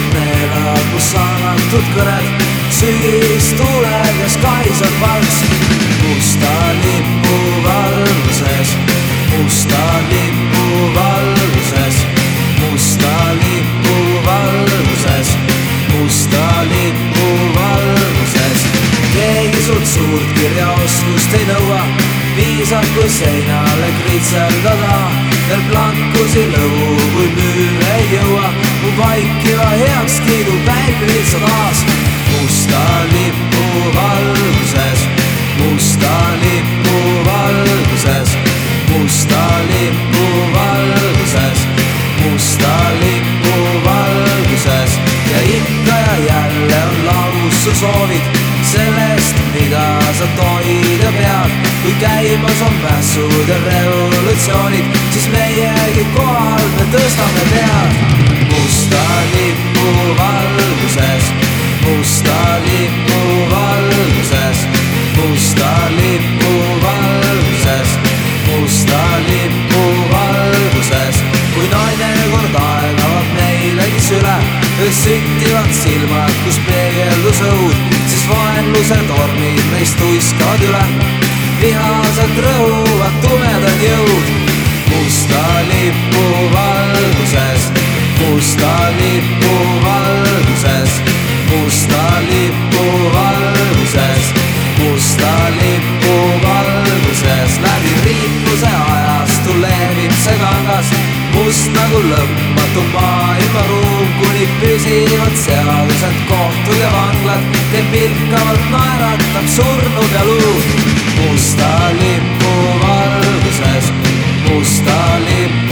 neelad mu saanatud kõned, sügistuuled ja skais on valts. Musta lipu valguses, musta lipu valguses, musta lipu valguses, musta lipu valguses. Keegi sult suurt kirjaoskust ei nõua, piisab kui seinale kritseldada. Veel plankusi lõu, kui müür ei jõua, mu vaikiva heakskiidu päivilitsa taas. Musta lipu valguses, musta lipu valguses, musta lipu valguses, musta lipu valguses. Ja ikka ja jälle on laus su soovid sellest, mida sa tohid ja pead. Kui käimas on mässud ja revolutsioonid, siis meiegi kohal me tõstame pead. Musta lipu valguses, musta lipu valguses, musta lipu valguses, musta lipu valguses. Kui naine kord aegavad meilegi süle, süttivad silmad, kus peegeldus õud, siis vaenluse tormid meist tuiskavad üle. Vihased rõhuvad tumedad jõud. Musta lipu valguses, musta lipu valguses, musta lipu valguses, musta lipu valguses. Läbi riikluse ajastu levib see kangas, must nagu lõpmatu maailmaruum, kuni püsivad seadused, kohtud ja vanglad, teeb pilkavalt naeratab surnud ja luud. Musta lipu valguses, musta lipu